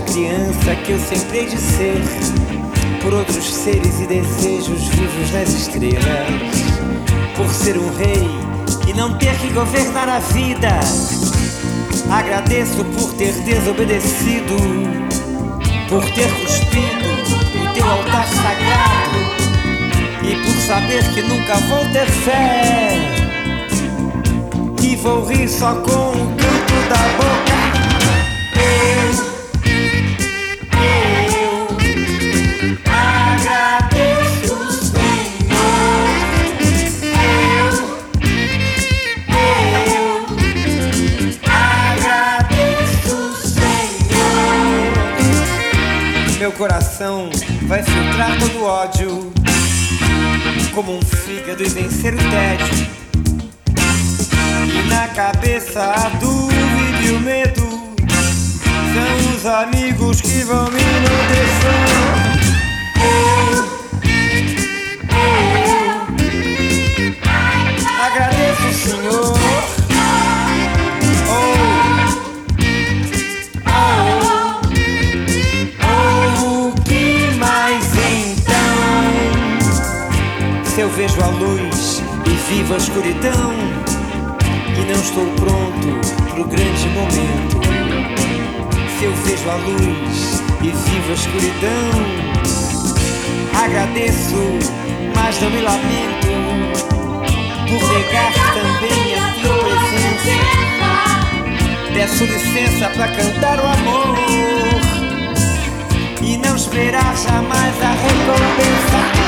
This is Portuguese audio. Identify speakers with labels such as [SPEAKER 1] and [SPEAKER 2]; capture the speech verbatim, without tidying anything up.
[SPEAKER 1] criança que eu sempre hei de ser, por outros seres e desejos vivos nas estrelas, por ser um rei e não ter que governar a vida. Agradeço por ter desobedecido, por ter cuspido no teu altar sagrado e por saber que nunca vou ter fé e vou rir só com o canto da boca. Meu coração vai filtrar todo o ódio como um fígado e vencer o tédio. E na cabeça a dúvida e o medo são os amigos que vão me enlouquecer. Agradeço, Senhor. Se eu vejo a luz e vivo a escuridão e não estou pronto pro grande momento, se eu vejo a luz e vivo a escuridão, agradeço, mas não me lamento por negar também a tua presença. Peço licença pra cantar o amor e não esperar jamais a recompensa.